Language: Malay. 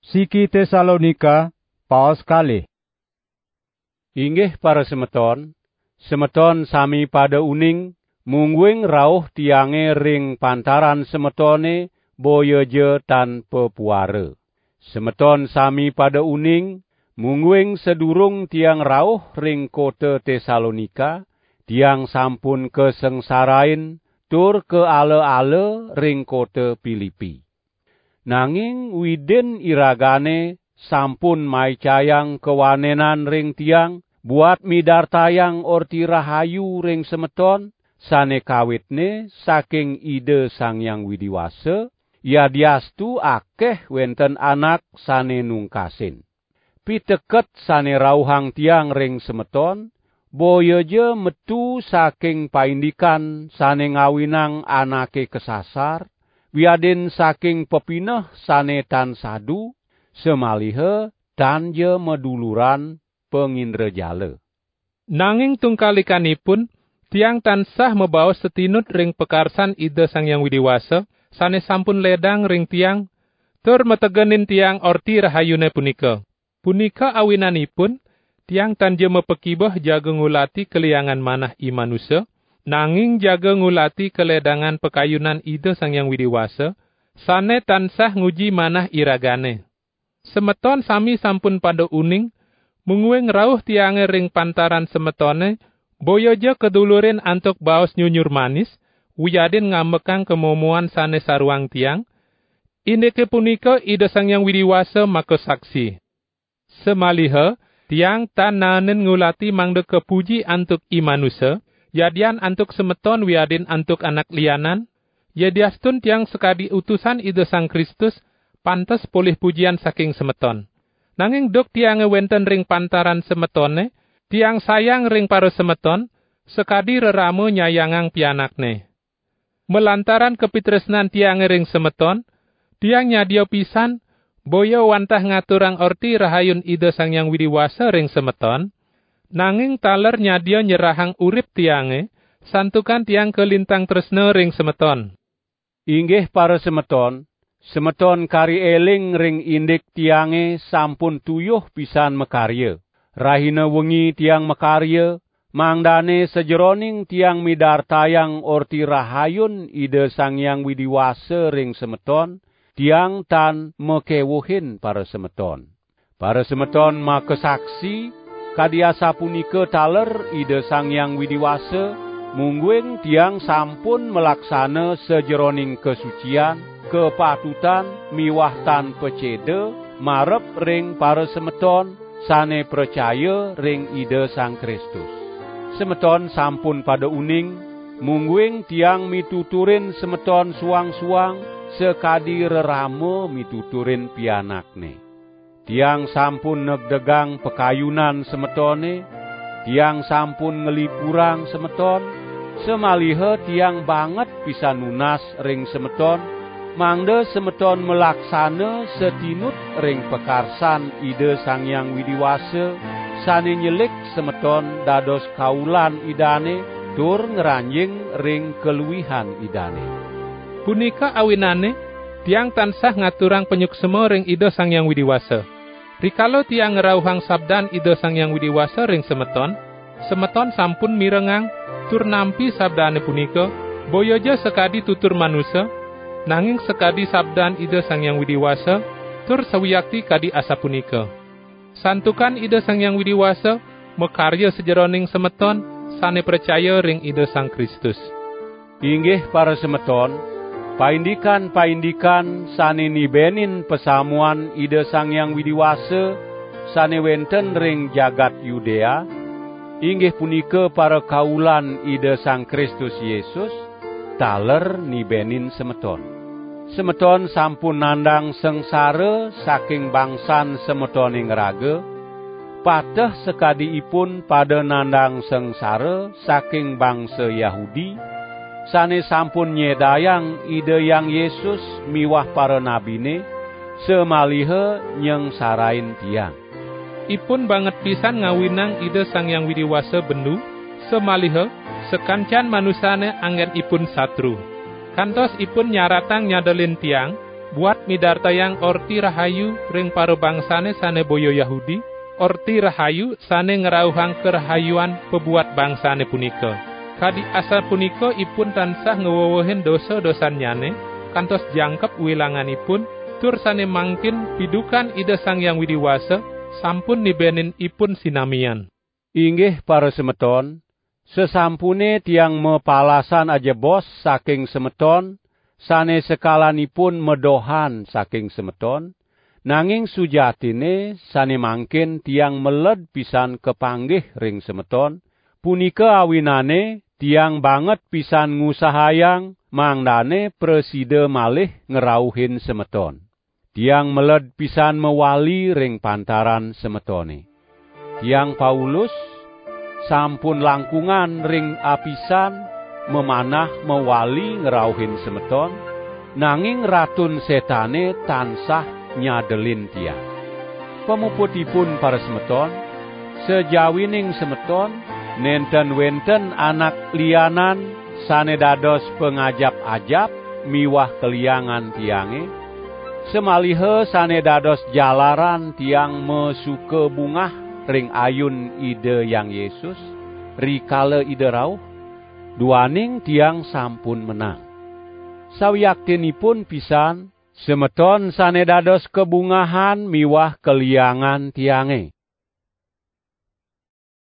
Siki Tesalonika, paos kalih. Inggih para semeton, semeton sami pada uning, mungguing rauh tiange ring pantaran semetone, boyeje tan pepuara. Semeton sami pada uning, mungguing sedurung tiang rauh ring kota Tesalonika, tiang sampun kesengsarain, tur ke ale-ale ring kota Filipi. Nanging widin iragane sampun maicayang kewanenan ring tiang, buat midartayang orti rahayu ring semeton, sane kawitne saking ide Sang Hyang Widiwasa, yadiastu akeh wenten anak sane nungkasin. Piteket sane rauhang tiang ring semeton, boyeje metu saking paindikan sane ngawinang anake kesasar, wiadin saking pepineh sane tan sadu, semalihe tan je meduluran pengindrajala. Nanging tungkalikanipun, tiang tansah mebaos setinut ring pekarsan ide Sang Hyang Widiwasa, sane sampun ledang ring tiang, tur metegenin tiang orti rahayune punika. Punika awinanipun, tiang tan je mepekibah jaga ngulati keliangan manah imanusa, nanging jaga ngulati keledangan pekayunan ide Sang Hyang Widiwasa, sane tansah nguji manah iragane. Semeton sami sampun pada uning, mungguing rauh tiange ring pantaran semetone, boyoja kedulurin antuk baos nyunyur manis, wiyadin ngamekang kemomuan sane saruang tiang, indike punika ide Sang Hyang Widiwasa maka saksi. Semaliha, tiang tan nanen ngulati mangde kepuji antuk imanusa, yadian antuk semeton wiadin antuk anak lianan, yadiastun tiang sekadi utusan ide Sang Kristus, pantes pulih pujian saking semeton. Nanging duk tiange wenten ring pantaran semetone, tiang sayang ring para semeton, sekadi rerame nyayangang pianakne. Melantaran kepitresnan tiange ring semeton, tiang nyadia pisan, boyo wantah ngaturang orti rahayun ide Sang Hyang Widiwasa ring semeton, nanging taler nyadia nyerahang urip tiange, santukan tiang kelintang tresna ring semeton. Inggih para semeton, semeton kari eling ring indik tiange sampun tuyuh pisan mekarya. Rahina wengi tiang mekarya, mangdane sejeroning tiang midartayang orti rahayun ide Sang Hyang Widiwasa ring semeton, tiang tan mekewuhin para semeton. Para semeton makesaksi, kadiasa punika taler ide Sang Hyang Widiwasa, mungguing tiang sampun melaksana sejeroning kesucian, kepatutan, miwah tan pecede, marep ring para semeton, sane percaya ring ide Sang Kristus. Semeton sampun pada uning, mungguing tiang mituturin semeton suang-suang, sekadi rerame mituturin pianakne. Tiang sampun negdegang pekayunan semetone, tiang sampun ngelipurang semeton, semalihe tiang banget bisa nunas ring semeton, mangde semeton melaksana setinut ring pekarsan ide Sang Hyang Widiwasa, sane nyelik semeton dados kaulan idane, tur ngeranjing ring keluwihan idane. Punika awinane, tiang tansah ngaturang penyuksema ring ide Sang Hyang Widiwasa. Rikala tiang ngerauhang sabdan ide Sang Hyang Widiwasa ring semeton, semeton sampun mirengang, tur nampi sabdane punika, boyoja sekadi tutur manusa, nanging sekadi sabdan ide Sang Hyang Widiwasa, tur sawiyakti kadi asa punika. Santukan ide Sang Hyang Widiwasa, mekarya sejeroning semeton, sane percaya ring ide Sang Kristus. Inggih para semeton, paindikan-paindikan sane nibenin pesamuan ide Sang Hyang Widiwasa, sane wenten ring jagat Yudea, inggih punika para kaulan ide Sang Kristus Yesus, taler nibenin semeton. Semeton sampun nandang sengsara saking bangsan semetoning raga, pateh sekadiipun pada nandang sengsara saking bangsa Yahudi, sane sampun nyedayang ide Yang Yesus miwah para nabine, semalihe nyengsarain tiang. Ipun banget pisan ngawinang ide Sang Hyang Widiwasa bendu, semalihe sekancan manusane anggen ipun satru. Kantos ipun nyaratang nyadelin tiang, buat midartayang orti rahayu ring para bangsane sane boyo Yahudi, orti rahayu sane ngerauhang kerahayuan pebuat bangsane punika. Kadi asa punika ipun tansah ngewowohin dosa-dosanyane, kantos jangkep wilanganipun, tur sane mangkin pidukan Ida Sang Hyang Widiwasa, sampun nibenin ipun sinamian. Inggih para semeton, sesampune tiang mepalasan aja bos saking semeton, sane sekalanipun medohan saking semeton, nanging sujatine sane mangkin tiang meled pisan kepanggih ring semeton, punika awinane tiang banget pisan ngusahayang mangdane preside malih ngerauhin semeton. Tiang meled pisan mewali ring pantaran semetone. Tiang Paulus sampun langkungan ring apisan memanah mewali ngerauhin semeton, nanging ratun setane tansah nyadelin tiang. Pemuputipun para semeton, sejawining semeton nenten wenten anak lianan sane dados pengajap-ajap miwah keliangan tiange, semalihe sane dados jalaran tiang mesuke bungah ring ayun Ide Yang Yesus, rikale Ide rauh, duaning tiang sampun menang. Sawiyaktinipun pisan, semeton sane dados kebungahan miwah keliangan tiange.